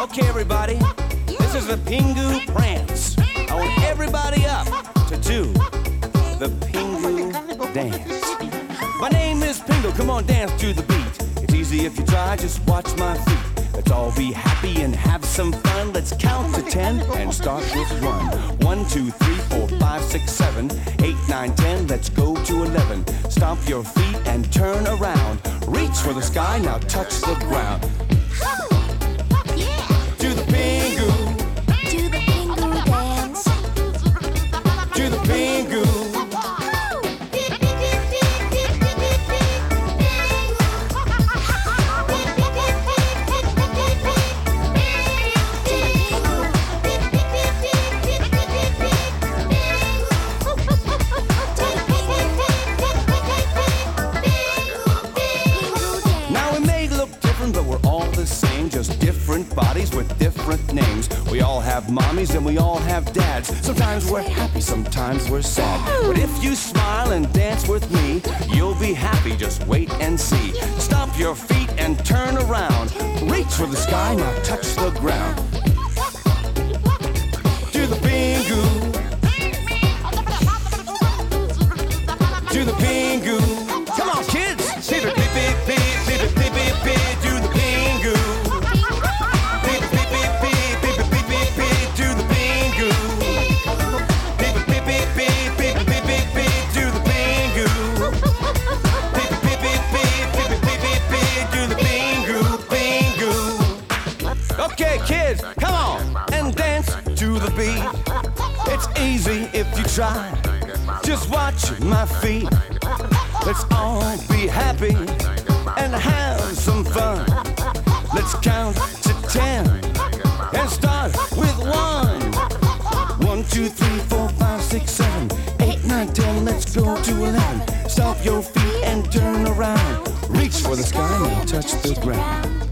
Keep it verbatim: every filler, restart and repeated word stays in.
Okay, everybody, this is the Pingu Prance. I want everybody up to do the Pingu dance. My name is Pingu, come on, dance to the beat. It's easy if you try, just watch my feet. Let's all be happy and have some fun. Let's count to ten and start with one. One, two, three, four, five, six, seven, eight, nine, ten. Let's go to eleven. Stomp your feet and turn around. Reach for the sky, now touch the ground. Do the Pingu. Do the Pingu dance. Do the Pingu. Just different bodies with different names. We all have mommies and we all have dads. Sometimes we're happy, sometimes we're sad. But if you smile and dance with me, you'll be happy, just wait and see. Stomp your feet and turn around. Reach for the sky, now touch the ground. Do the Pingu. Do the Pingu. Come on, kids. See the beep, beep, beep, beep, beep, beep, beep. Do the Pingu. Okay, kids, come on and dance to the beat. It's easy if you try. Just watch my feet. Let's all be happy and have some fun. Let's count to ten and start with one. One, two, three, four, five, six, seven, eight, nine, ten. Let's go to eleven. Stop your feet and turn around. Reach for the sky and touch the ground.